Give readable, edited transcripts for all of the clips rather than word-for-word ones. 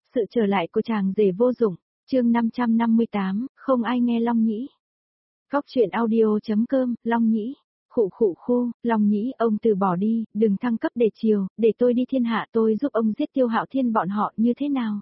Sự trở lại của chàng rể vô dụng, chương 558, không ai nghe Long Nhĩ. Góc truyện audio.com, Long Nhĩ. Khụ khụ khu, Long Nhĩ, ông từ bỏ đi, đừng thăng cấp để chiều, để tôi đi thiên hạ, tôi giúp ông giết Tiêu Hạo Thiên bọn họ như thế nào?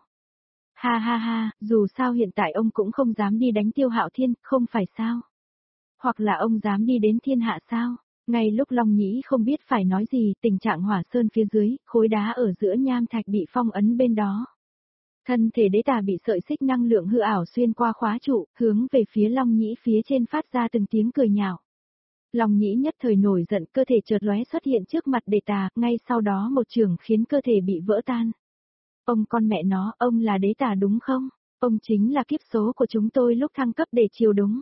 Ha ha ha, dù sao hiện tại ông cũng không dám đi đánh Tiêu Hạo Thiên, không phải sao? Hoặc là ông dám đi đến thiên hạ sao? Ngay lúc Long Nhĩ không biết phải nói gì, tình trạng hỏa sơn phía dưới, khối đá ở giữa nham thạch bị phong ấn bên đó. Thân thể đế tà bị sợi xích năng lượng hư ảo xuyên qua khóa trụ, hướng về phía Long Nhĩ phía trên phát ra từng tiếng cười nhạo. Long Nhĩ nhất thời nổi giận, cơ thể chợt lóe xuất hiện trước mặt đế tà, ngay sau đó một chưởng khiến cơ thể bị vỡ tan. Ông con mẹ nó, ông là đế tà đúng không? Ông chính là kiếp số của chúng tôi lúc thăng cấp để chiều đúng.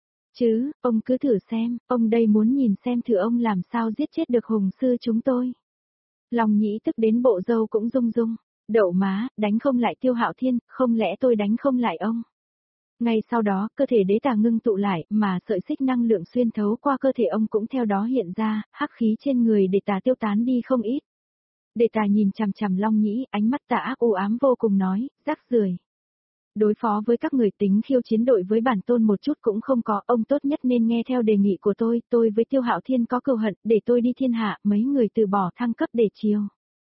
Chứ, ông cứ thử xem, ông đây muốn nhìn xem thử ông làm sao giết chết được hùng sư chúng tôi. Long Nhĩ tức đến bộ râu cũng rung rung. Đậu má, đánh không lại Tiêu Hạo Thiên, không lẽ tôi đánh không lại ông? Ngay sau đó, cơ thể đế tà ngưng tụ lại, mà sợi xích năng lượng xuyên thấu qua cơ thể ông cũng theo đó hiện ra, hắc khí trên người đế tà tiêu tán đi không ít. Đế tà nhìn chằm chằm Long Nhĩ, ánh mắt tà ác u ám vô cùng nói, rác rưởi. Đối phó với các người tính khiêu chiến đội với bản tôn một chút cũng không có, ông tốt nhất nên nghe theo đề nghị của tôi với Tiêu Hạo Thiên có cừu hận, để tôi đi thiên hạ, mấy người từ bỏ thăng cấp để chiều.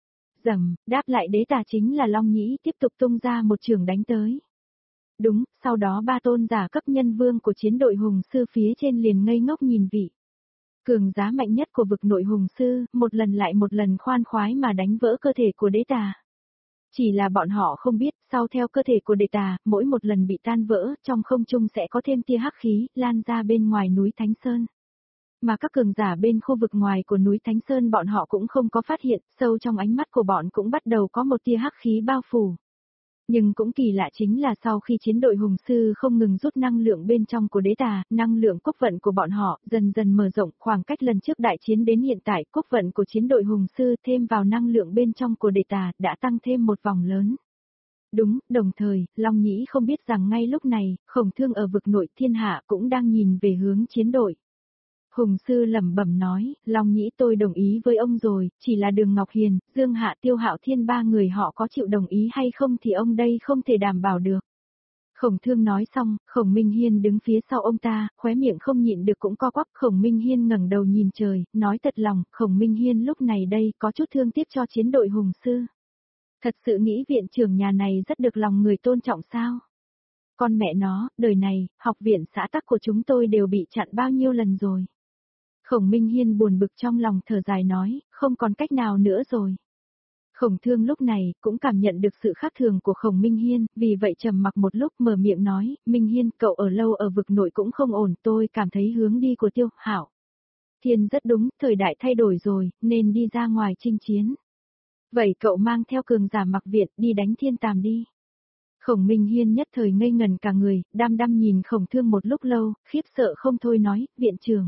Rầm, đáp lại đế tà chính là Long Nhĩ tiếp tục tung ra một trường đánh tới. Đúng, sau đó ba tôn giả cấp nhân vương của chiến đội hùng sư phía trên liền ngây ngốc nhìn vị. Cường giá mạnh nhất của vực nội hùng sư, một lần lại một lần khoan khoái mà đánh vỡ cơ thể của đế tà. Chỉ là bọn họ không biết, sau theo cơ thể của đế tà, mỗi một lần bị tan vỡ, trong không trung sẽ có thêm tia hắc khí, lan ra bên ngoài núi Thánh Sơn. Mà các cường giả bên khu vực ngoài của núi Thánh Sơn bọn họ cũng không có phát hiện, sâu trong ánh mắt của bọn cũng bắt đầu có một tia hắc khí bao phủ. Nhưng cũng kỳ lạ chính là sau khi chiến đội hùng sư không ngừng rút năng lượng bên trong của đế tà, năng lượng quốc vận của bọn họ dần dần mở rộng, khoảng cách lần trước đại chiến đến hiện tại, quốc vận của chiến đội hùng sư thêm vào năng lượng bên trong của đế tà đã tăng thêm một vòng lớn. Đúng, đồng thời, Long Nhĩ không biết rằng ngay lúc này, Khổng Thương ở vực nội thiên hạ cũng đang nhìn về hướng chiến đội. Hùng sư lẩm bẩm nói, Long Nhĩ tôi đồng ý với ông rồi, chỉ là Đường Ngọc Hiền, Dương Hạ Tiêu Hạo Thiên ba người họ có chịu đồng ý hay không thì ông đây không thể đảm bảo được. Khổng Thương nói xong, Khổng Minh Hiên đứng phía sau ông ta, khóe miệng không nhịn được cũng co quắp. Khổng Minh Hiên ngẩng đầu nhìn trời, nói thật lòng, Khổng Minh Hiên lúc này đây có chút thương tiếc cho chiến đội hùng sư. Thật sự nghĩ viện trưởng nhà này rất được lòng người tôn trọng sao? Con mẹ nó, đời này, học viện xã tắc của chúng tôi đều bị chặn bao nhiêu lần rồi. Khổng Minh Hiên buồn bực trong lòng thở dài nói, không còn cách nào nữa rồi. Khổng Thương lúc này cũng cảm nhận được sự khác thường của Khổng Minh Hiên, vì vậy trầm mặc một lúc mở miệng nói, Minh Hiên cậu ở lâu ở vực nội cũng không ổn, tôi cảm thấy hướng đi của Tiêu Hạo Thiên rất đúng, thời đại thay đổi rồi, nên đi ra ngoài chinh chiến. Vậy cậu mang theo cường giả Mặc Viện đi đánh Thiên Tàm đi. Khổng Minh Hiên nhất thời ngây ngần cả người, đăm đăm nhìn Khổng Thương một lúc lâu, khiếp sợ không thôi nói, viện trưởng.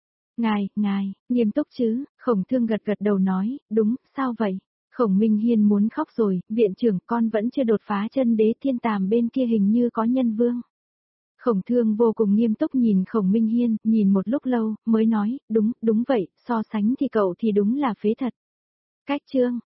Ngài, nghiêm túc chứ, Khổng Thương gật gật đầu nói, đúng, sao vậy? Khổng Minh Hiên muốn khóc rồi, viện trưởng con vẫn chưa đột phá chân đế Thiên Tàm bên kia hình như có nhân vương. Khổng Thương vô cùng nghiêm túc nhìn Khổng Minh Hiên, nhìn một lúc lâu, mới nói, đúng vậy, so sánh thì cậu thì đúng là phế thật. Cách chương,